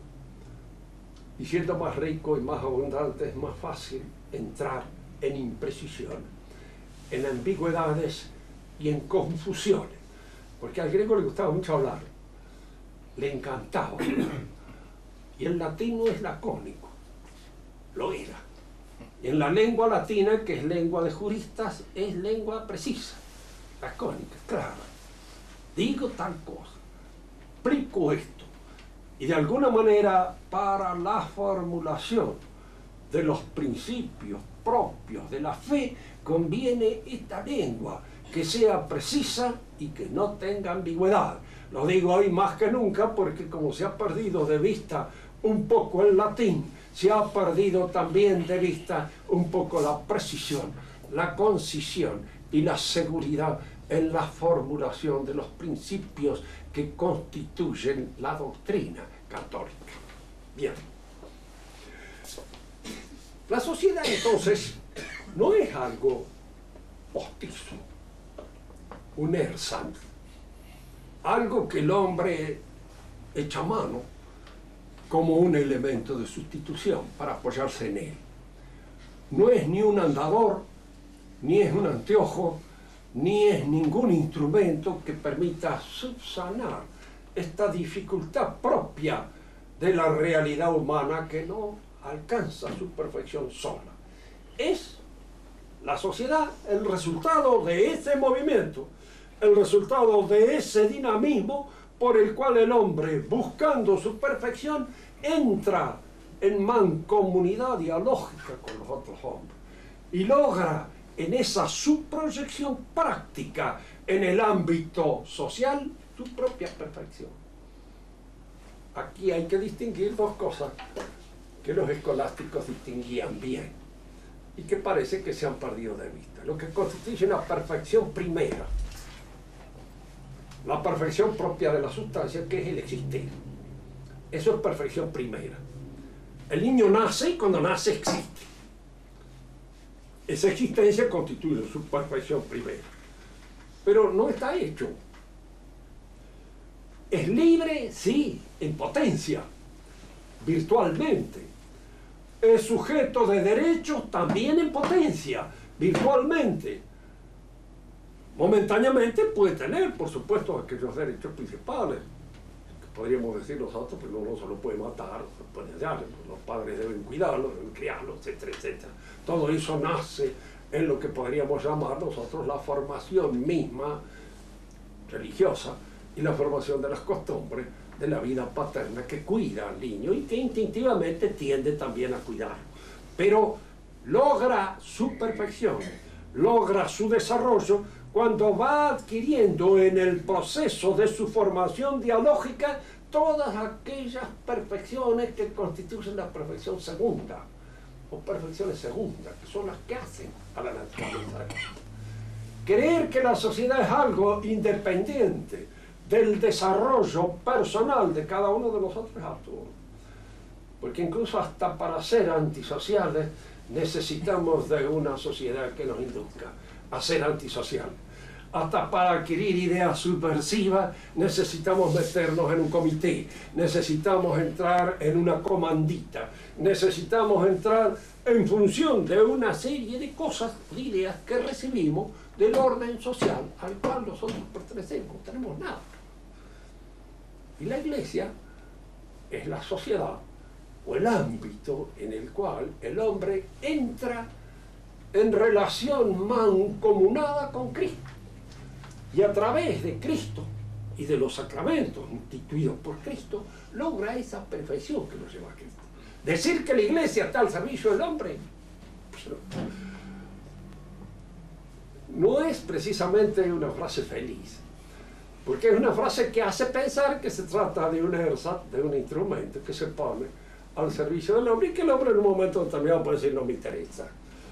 Y siendo más rico y más abundante es más fácil entrar en imprecisión, en ambigüedades y en confusiones. Porque al griego le gustaba mucho hablar, le encantaba hablar. Y el latín no es lacónico, lo era. Y en la lengua latina, que es lengua de juristas, es lengua precisa, lacónica, clara. Digo tal cosa, explico esto. Y de alguna manera, para la formulación de los principios propios de la fe, conviene esta lengua, que sea precisa y que no tenga ambigüedad. Lo digo hoy más que nunca porque como se ha perdido de vista un poco el latín, se ha perdido también de vista un poco la precisión, la concisión y la seguridad en la formulación de los principios que constituyen la doctrina católica. Bien. La sociedad entonces no es algo postizo, un ersatz, algo que el hombre echa mano como un elemento de sustitución para apoyarse en él. No es ni un andador, ni es un anteojo, ni es ningún instrumento que permita subsanar esta dificultad propia de la realidad humana que no alcanza su perfección sola. Es la sociedad el resultado de ese movimiento, el resultado de ese dinamismo por el cual el hombre, buscando su perfección, entra en mancomunidad dialógica con los otros hombres y logra en esa subproyección práctica en el ámbito social su propia perfección. Aquí hay que distinguir dos cosas que los escolásticos distinguían bien y que parece que se han perdido de vista. Lo que constituye una perfección primera, la perfección propia de la sustancia, que es el existir. Eso es perfección primera. El niño nace y cuando nace existe. esa existencia constituye su perfección primera. Pero no está hecho. Es libre, sí, en potencia, virtualmente. Es sujeto de derechos también en potencia, virtualmente. Momentáneamente puede tener, por supuesto, aquellos derechos principales, que podríamos decir nosotros, pero no se lo puede matar, no se puede hallar, los padres deben cuidarlo, deben criarlo, etcétera, etcétera. Todo eso nace en lo que podríamos llamar nosotros la formación misma religiosa y la formación de las costumbres de la vida paterna que cuida al niño y que instintivamente tiende también a cuidarlo. Pero logra su perfección, logra su desarrollo cuando va adquiriendo en el proceso de su formación dialógica todas aquellas perfecciones que constituyen la perfección segunda, o perfecciones segundas, que son las que hacen a la naturaleza. Creer que la sociedad es algo independiente del desarrollo personal de cada uno de nosotros es absurdo. Porque incluso hasta para ser antisociales necesitamos de una sociedad que nos induzca a ser antisociales. Hasta para adquirir ideas subversivas necesitamos meternos en un comité, necesitamos entrar en una comandita, necesitamos entrar en función de una serie de cosas, de ideas que recibimos del orden social al cual nosotros pertenecemos, no tenemos nada. Y la Iglesia es la sociedad o el ámbito en el cual el hombre entra en relación mancomunada con Cristo. Y a través de Cristo y de los sacramentos instituidos por Cristo, logra esa perfección que nos lleva a Cristo. Decir que la Iglesia está al servicio del hombre, pues no es precisamente una frase feliz, porque es una frase que hace pensar que se trata de un ersatz, de un instrumento que se pone al servicio del hombre y que el hombre en un momento determinado puede decir no me interesa,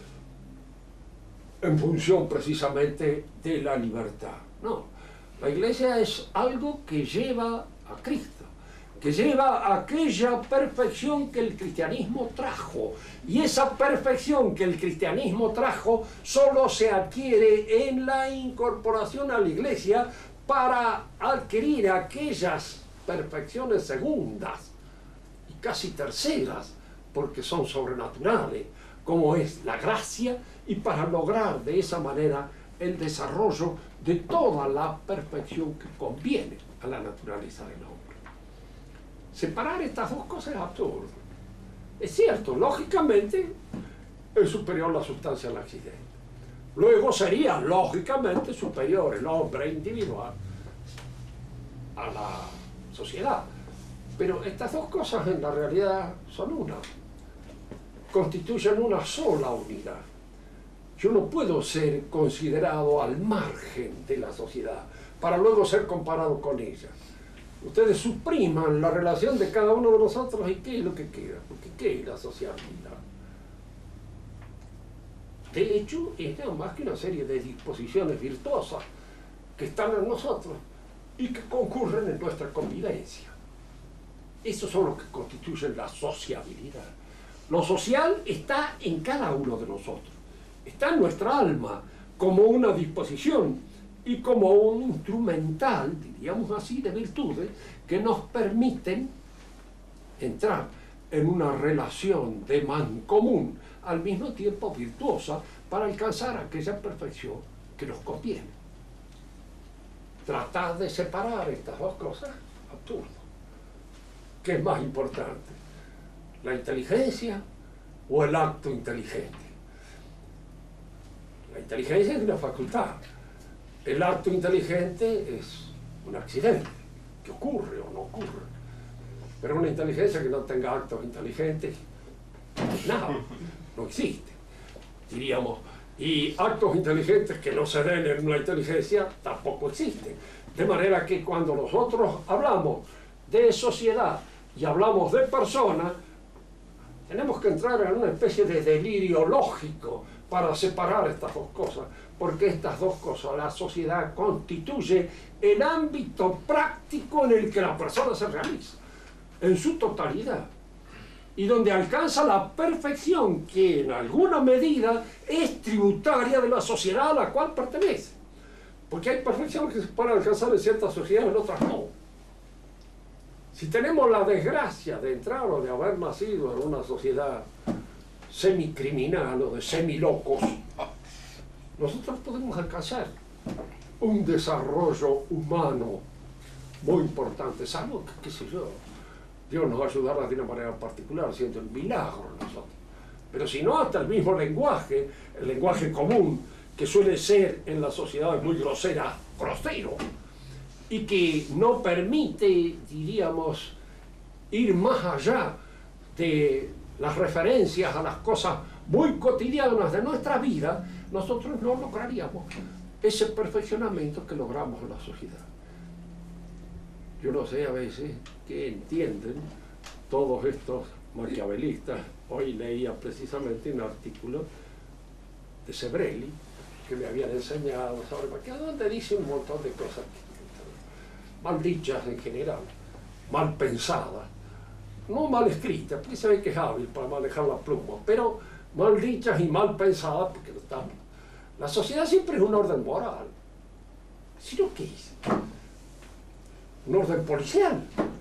en función precisamente de la libertad. No, la Iglesia es algo que lleva a Cristo, que lleva a aquella perfección que el cristianismo trajo. Y esa perfección que el cristianismo trajo solo se adquiere en la incorporación a la Iglesia para adquirir aquellas perfecciones segundas y casi terceras, porque son sobrenaturales, como es la gracia, y para lograr de esa manera el desarrollo de toda la perfección que conviene a la naturaleza del hombre. Separar estas dos cosas es absurdo. Es cierto, lógicamente es superior la sustancia al accidente. Luego sería lógicamente superior el hombre individual a la sociedad. Pero estas dos cosas en la realidad son una. Constituyen una sola unidad. Yo no puedo ser considerado al margen de la sociedad para luego ser comparado con ella. Ustedes supriman la relación de cada uno de nosotros y ¿qué es lo que queda? Porque ¿qué es la sociabilidad? De hecho, es nada más que una serie de disposiciones virtuosas que están en nosotros y que concurren en nuestra convivencia. Esos son los que constituyen la sociabilidad. Lo social está en cada uno de nosotros. Está en nuestra alma como una disposición y como un instrumental, diríamos así, de virtudes que nos permiten entrar en una relación de mancomún, al mismo tiempo virtuosa, para alcanzar aquella perfección que nos conviene. Tratar de separar estas dos cosas, absurdo. ¿Qué es más importante? ¿La inteligencia o el acto inteligente? La inteligencia es una facultad. El acto inteligente es un accidente, que ocurre o no ocurre. Pero una inteligencia que no tenga actos inteligentes, nada, no existe. Diríamos, y actos inteligentes que no se den en una inteligencia tampoco existen. De manera que cuando nosotros hablamos de sociedad y hablamos de personas, tenemos que entrar en una especie de delirio lógico para separar estas dos cosas, porque estas dos cosas, la sociedad constituye el ámbito práctico en el que la persona se realiza, en su totalidad. y donde alcanza la perfección que en alguna medida es tributaria de la sociedad a la cual pertenece. Porque hay perfecciones que se pueden alcanzar en ciertas sociedades, en otras no. Si tenemos la desgracia de entrar o de haber nacido en una sociedad semicriminal o de semilocos, nosotros podemos alcanzar un desarrollo humano muy importante, salvo que, qué sé yo, Dios nos va a ayudar de una manera particular, siendo el milagro en nosotros. Pero si no, hasta el mismo lenguaje, el lenguaje común, que suele ser en las sociedades muy grosero, y que no permite, diríamos, ir más allá de las referencias a las cosas muy cotidianas de nuestra vida, nosotros no lograríamos ese perfeccionamiento que logramos en la sociedad. Yo no sé a veces qué entienden todos estos maquiavelistas. Hoy leía precisamente un artículo de Sebrelli que me habían enseñado sobre Maquiavelo, donde dice un montón de cosas mal dichas en general, mal pensadas, no mal escritas, porque se ve que es hábil para manejar la pluma, pero mal dichas y mal pensadas, porque no estamos. La sociedad siempre es un orden moral. ¿Sino qué es? Un orden policial.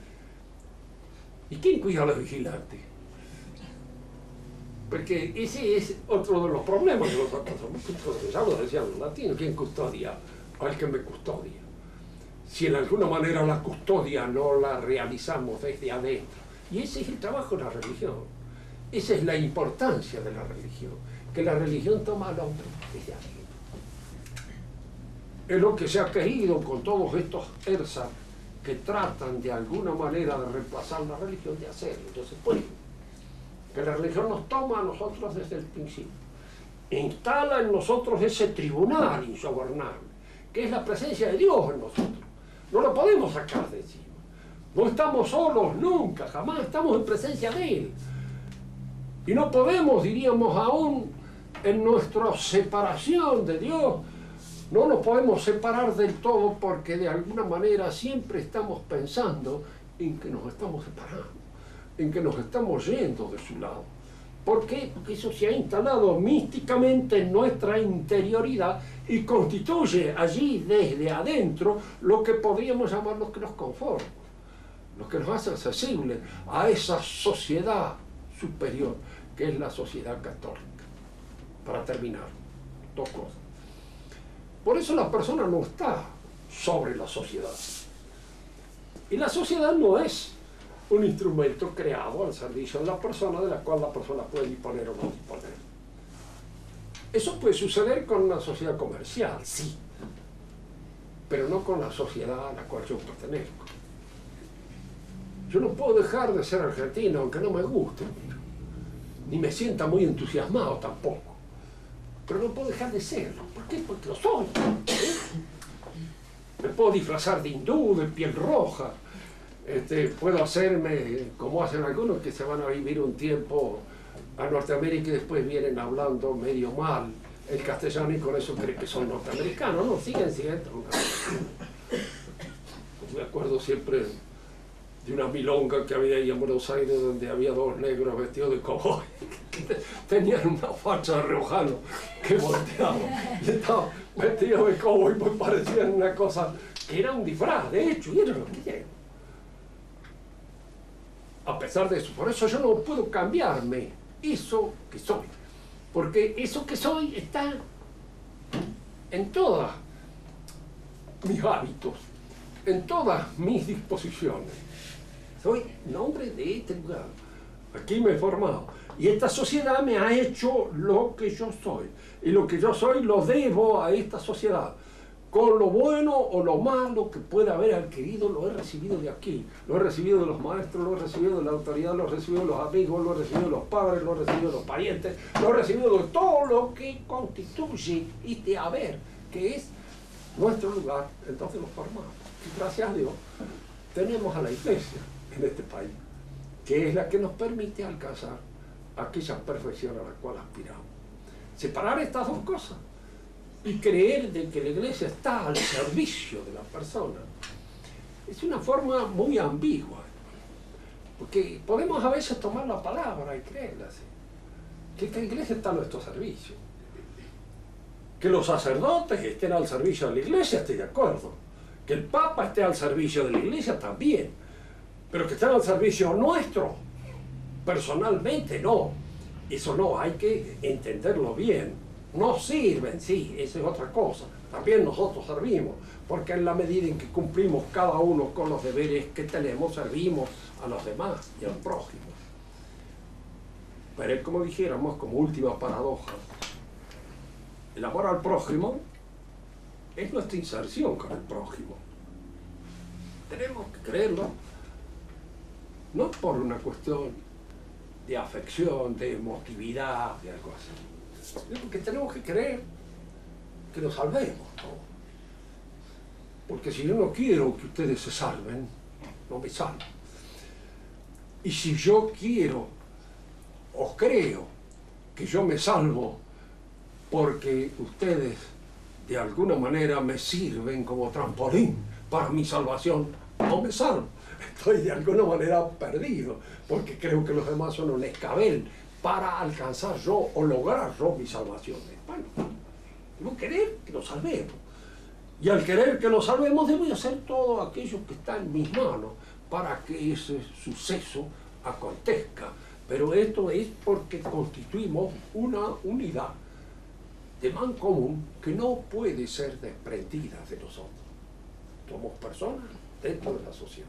¿Y quién cuida a los vigilantes? Porque ese es otro de los problemas que nosotros somos. Ya lo decían los latinos, ¿quién custodia al que me custodia? Si en alguna manera la custodia no la realizamos desde adentro. Y ese es el trabajo de la religión. Esa es la importancia de la religión, que la religión toma al hombre desde adentro. Es lo que se ha querido con todos estos ersas que tratan de alguna manera de reemplazar la religión, de hacerlo. Entonces, pues, que la religión nos toma a nosotros desde el principio, instala en nosotros ese tribunal insobornable, que es la presencia de Dios en nosotros. No lo podemos sacar de encima. No estamos solos nunca, jamás estamos en presencia de Él. Y no podemos, diríamos, aún en nuestra separación de Dios, no nos podemos separar del todo porque de alguna manera siempre estamos pensando en que nos estamos separando, en que nos estamos yendo de su lado. ¿Por qué? Porque eso se ha instalado místicamente en nuestra interioridad y constituye allí desde adentro lo que podríamos llamar los que nos conforman, los que nos hacen accesibles a esa sociedad superior que es la sociedad católica. Para terminar, dos cosas. Por eso la persona no está sobre la sociedad. Y la sociedad no es un instrumento creado al servicio de la persona, de la cual la persona puede disponer o no disponer. Eso puede suceder con una sociedad comercial, sí, pero no con la sociedad a la cual yo pertenezco. Yo no puedo dejar de ser argentino, aunque no me guste, ni me sienta muy entusiasmado tampoco. Pero no puedo dejar de serlo. ¿Por qué? Porque lo soy. Me puedo disfrazar de hindú, de piel roja. Puedo hacerme, como hacen algunos que se van a vivir un tiempo a Norteamérica y después vienen hablando medio mal el castellano y con eso creen que son norteamericanos. No, siguen siendo. Me acuerdo siempre de una milonga que había ahí en Buenos Aires donde había dos negros vestidos de cowboy que tenían una facha de riojano que volteaban y estaban vestidos de cowboy, pues parecían una cosa que era un disfraz, de hecho, y era lo que era. A pesar de eso, por eso yo no puedo cambiarme eso que soy, porque eso que soy está en todos mis hábitos, en todas mis disposiciones. Soy un hombre de este lugar, aquí me he formado, y esta sociedad me ha hecho lo que yo soy, y lo que yo soy lo debo a esta sociedad. Con lo bueno o lo malo que pueda haber adquirido, lo he recibido de aquí. Lo he recibido de los maestros, lo he recibido de la autoridad, lo he recibido de los amigos, lo he recibido de los padres, lo he recibido de los parientes, lo he recibido de todo lo que constituye este haber, que es nuestro lugar. Entonces lo formamos. Y gracias a Dios tenemos a la iglesia en este país, que es la que nos permite alcanzar aquella perfección a la cual aspiramos. Separar estas dos cosas y creer de que la iglesia está al servicio de la persona es una forma muy ambigua, Porque podemos a veces tomar la palabra y creerla así. Que esta iglesia está a nuestro servicio. Que los sacerdotes estén al servicio de la iglesia, estoy de acuerdo. Que el Papa esté al servicio de la iglesia también. Pero que estén al servicio nuestro, personalmente no. Eso no, hay que entenderlo bien. Nos sirven, sí, esa es otra cosa. También nosotros servimos, porque en la medida en que cumplimos cada uno con los deberes que tenemos, servimos a los demás y al prójimo. Pero es como dijéramos, como última paradoja, el amor al prójimo es nuestra inserción con el prójimo. Tenemos que creerlo, no por una cuestión de afección, de emotividad, de algo así, es porque tenemos que creer que nos salvemos, ¿no? Porque si yo no quiero que ustedes se salven, no me salvo. Y si yo quiero o creo que yo me salvo porque ustedes de alguna manera me sirven como trampolín para mi salvación, no me salvo. Estoy de alguna manera perdido, porque creo que los demás son un escabel para alcanzar yo o lograr yo mi salvación. Bueno, debo querer que nos salvemos. Y al querer que nos salvemos, debo hacer todo aquello que está en mis manos para que ese suceso acontezca. Pero esto es porque constituimos una unidad de mancomun que no puede ser desprendida de nosotros. Somos personas dentro de la sociedad.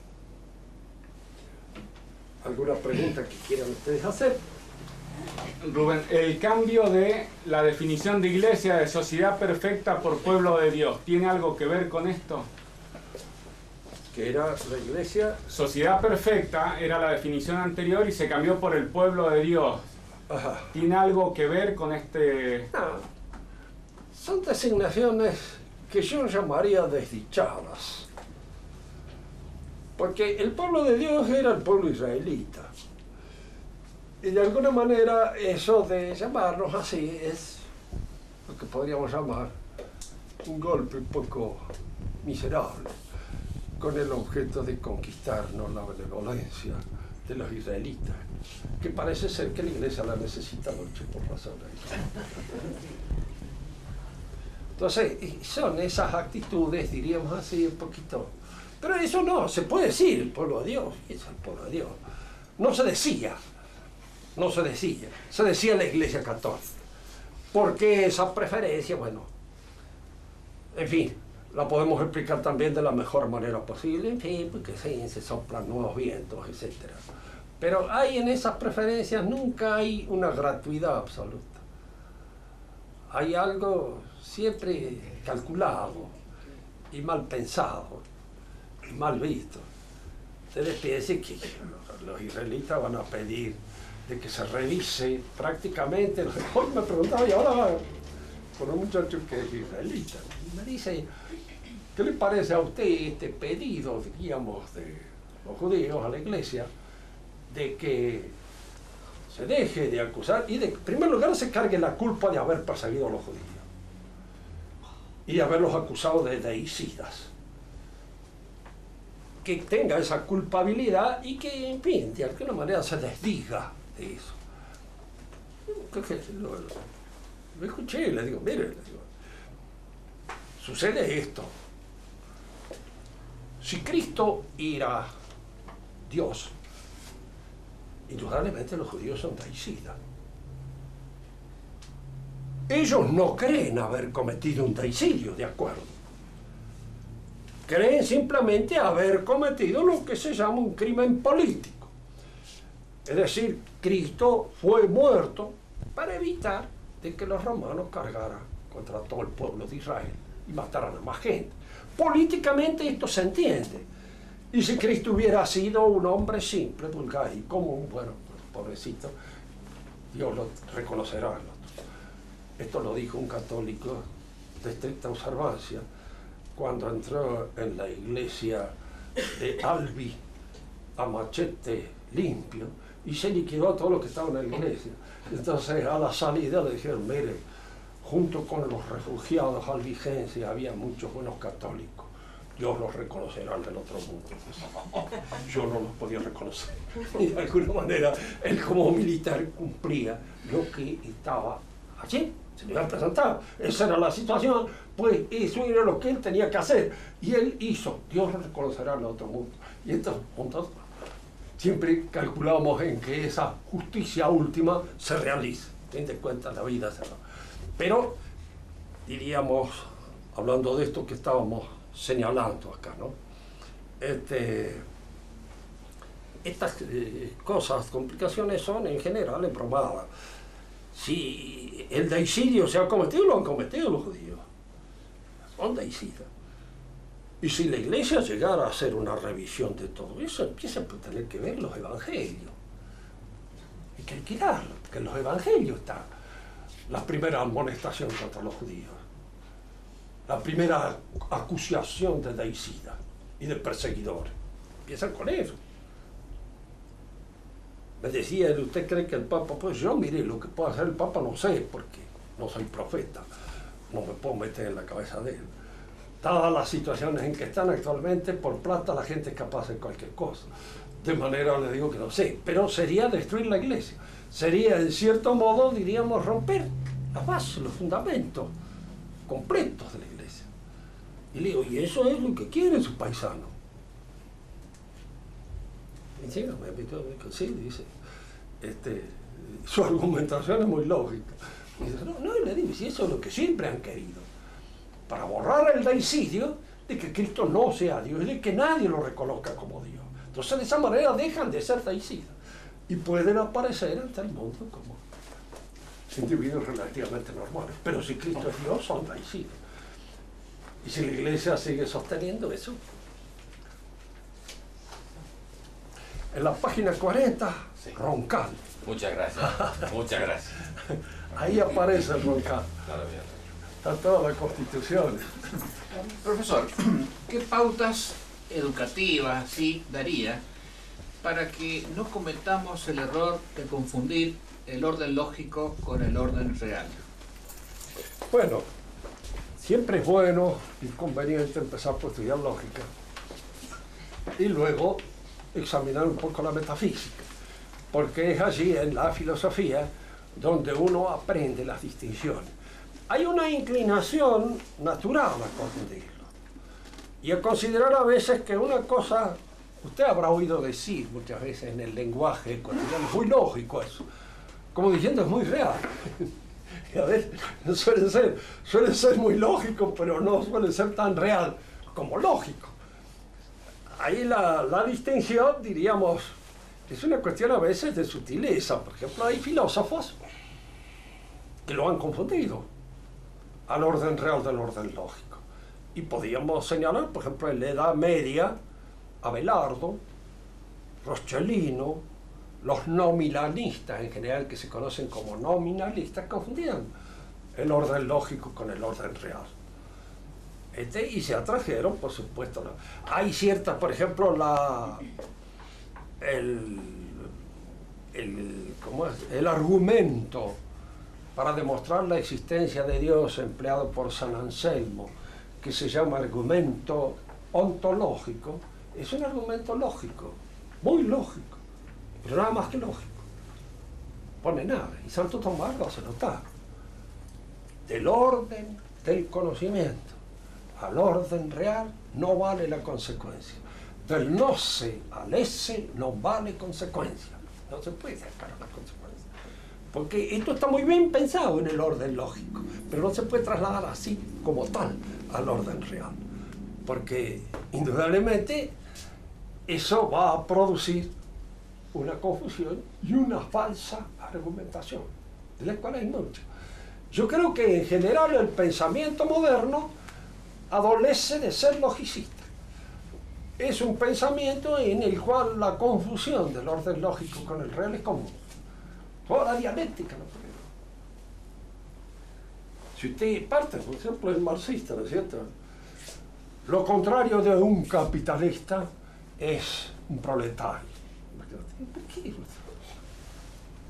¿Alguna pregunta que quieran ustedes hacer? Rubén, el cambio de la definición de iglesia de sociedad perfecta por pueblo de Dios, ¿tiene algo que ver con esto? Que era la iglesia... Sociedad perfecta era la definición anterior y se cambió por el pueblo de Dios. Ajá. ¿Tiene algo que ver con este...? No, son designaciones que yo llamaría desdichadas. Porque el pueblo de Dios era el pueblo israelita. Y de alguna manera eso de llamarnos así es lo que podríamos llamar un golpe un poco miserable, con el objeto de conquistarnos la benevolencia de los israelitas, que parece ser que la iglesia la necesita mucho por razones. Entonces, son esas actitudes, diríamos así, un poquito. Pero eso no, se puede decir el pueblo de Dios, es el pueblo de Dios. No se decía. No se decía, se decía la Iglesia Católica. ¿Por qué esa preferencia? Bueno, en fin, la podemos explicar también de la mejor manera posible, en fin, porque sí, se soplan nuevos vientos, etc. Pero hay en esas preferencias, nunca hay una gratuidad absoluta. Hay algo siempre calculado y mal pensado y mal visto. Ustedes piensen que los israelitas van a pedir de que se revise prácticamente. Hoy me preguntaba, y ahora con un muchacho que es israelita, me dice, ¿qué le parece a usted este pedido, diríamos, de los judíos a la iglesia, de que se deje de acusar y de, en primer lugar, se cargue la culpa de haber perseguido a los judíos y de haberlos acusado de deicidas? Que tenga esa culpabilidad y que, en fin, de alguna manera se desdiga de eso. Lo escuché y le digo, mire, le digo, sucede esto. Si Cristo era Dios, indudablemente los judíos son deicidas. Ellos no creen haber cometido un deicidio, de acuerdo. Creen simplemente haber cometido lo que se llama un crimen político. Es decir, Cristo fue muerto para evitar de que los romanos cargaran contra todo el pueblo de Israel y mataran a más gente. Políticamente esto se entiende. Y si Cristo hubiera sido un hombre simple, vulgar y común, bueno, pobrecito, Dios lo reconocerá. Esto lo dijo un católico de estricta observancia cuando entró en la iglesia de Albi a machete limpio y se liquidó a todo lo que estaba en la iglesia. Entonces a la salida le dijeron, mire, junto con los refugiados albigenses había muchos buenos católicos, Dios los reconocerá en el otro mundo. Yo no los podía reconocer. Y de alguna manera, él como militar cumplía lo que estaba allí. Se le había presentado. Esa era la situación, pues eso era lo que él tenía que hacer. Y él hizo. Dios los reconocerá en el otro mundo. Y estos puntos siempre calculamos en que esa justicia última se realice. Ten en cuenta, la vida se va. Pero, diríamos, hablando de esto que estábamos señalando acá, ¿no? Estas cosas, complicaciones son en general embromadas. Si el deicidio se ha cometido, lo han cometido los judíos. Son deicidas. Y si la Iglesia llegara a hacer una revisión de todo eso, empieza a tener que ver los evangelios. Hay que alquilarlo, porque en los evangelios está la primera amonestación contra los judíos. La primera acusación de deicida y de perseguidores. Empiezan con eso. Me decía él, ¿usted cree que el Papa? Pues yo, mire, lo que puede hacer el Papa no sé, porque no soy profeta. No me puedo meter en la cabeza de él. Dadas las situaciones en que están actualmente, por plata la gente es capaz de cualquier cosa. De manera le digo que no sé, pero sería destruir la Iglesia. Sería, en cierto modo, diríamos, romper las bases, los fundamentos completos de la Iglesia. Y le digo, y eso es lo que quiere su paisano. Y sí, dice, su argumentación es muy lógica. Y dice, no, le digo, si eso es lo que siempre han querido, para borrar el deicidio de que Cristo no sea Dios y de que nadie lo reconozca como Dios. Entonces, de esa manera dejan de ser deicidas y pueden aparecer ante el mundo como individuos relativamente normales. Pero si Cristo es Dios, son deicidas. Y si la Iglesia sigue sosteniendo eso. En la página 40, sí. Roncal. Muchas gracias, muchas gracias. Ahí aparece el Roncal. Está toda la Constitución. Profesor, ¿qué pautas educativas sí daría para que no cometamos el error de confundir el orden lógico con el orden real? Bueno, siempre es bueno y conveniente empezar por estudiar lógica y luego examinar un poco la metafísica, porque es allí en la filosofía donde uno aprende las distinciones. Hay una inclinación natural a confundirlo y a considerar a veces que una cosa, usted habrá oído decir muchas veces en el lenguaje cotidiano, es muy lógico eso, como diciendo es muy real. Y a ver, suelen ser muy lógicos, pero no suelen ser tan real como lógico. Ahí la distinción, diríamos, es una cuestión a veces de sutileza. Por ejemplo, hay filósofos que lo han confundido al orden real del orden lógico. Y podríamos señalar, por ejemplo, en la Edad Media, Abelardo, Roscelino, los nominalistas en general, que se conocen como nominalistas, confundían el orden lógico con el orden real. Y se atrajeron, por supuesto. Hay ciertas, por ejemplo, el argumento para demostrar la existencia de Dios empleado por San Anselmo, que se llama argumento ontológico, es un argumento lógico, muy lógico, pero nada más que lógico. Pone nada, y Santo Tomás lo hace notar. Del orden del conocimiento al orden real no vale la consecuencia. Del no sé al ese no vale consecuencia. No se puede sacar la consecuencia. Porque esto está muy bien pensado en el orden lógico, pero no se puede trasladar así como tal al orden real. Porque indudablemente eso va a producir una confusión y una falsa argumentación, de la cual hay mucho. Yo creo que en general el pensamiento moderno adolece de ser logicista. Es un pensamiento en el cual la confusión del orden lógico con el real es común. Toda la dialéctica lo prueba. Si usted parte, por ejemplo, el marxista, ¿no es cierto? Lo contrario de un capitalista es un proletario. ¿Por qué?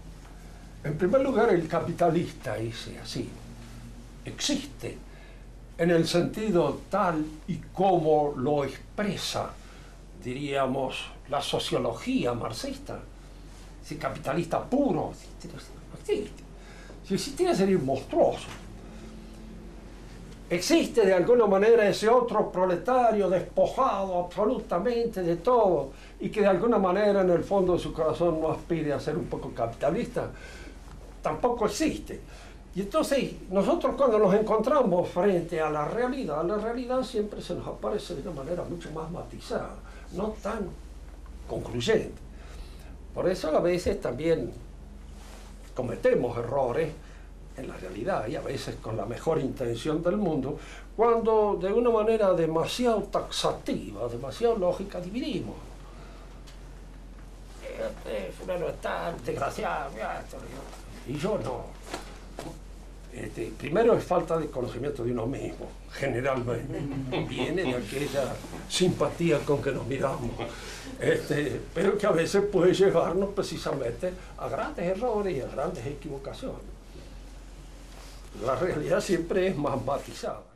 En primer lugar, el capitalista ese así existe en el sentido tal y como lo expresa, diríamos, la sociología marxista. Si capitalista puro, no existe. Si existiera sería monstruoso. Existe de alguna manera ese otro proletario despojado absolutamente de todo y que de alguna manera en el fondo de su corazón no aspire a ser un poco capitalista. Tampoco existe. Y entonces nosotros cuando nos encontramos frente a la realidad siempre se nos aparece de una manera mucho más matizada, no tan concluyente. Por eso a veces también cometemos errores en la realidad y a veces con la mejor intención del mundo, cuando de una manera demasiado taxativa, demasiado lógica, dividimos. Fulano está desgraciado, y yo no. Primero es falta de conocimiento de uno mismo, generalmente. Viene de aquella simpatía con que nos miramos, pero que a veces puede llevarnos precisamente a grandes errores y a grandes equivocaciones. La realidad siempre es más matizada.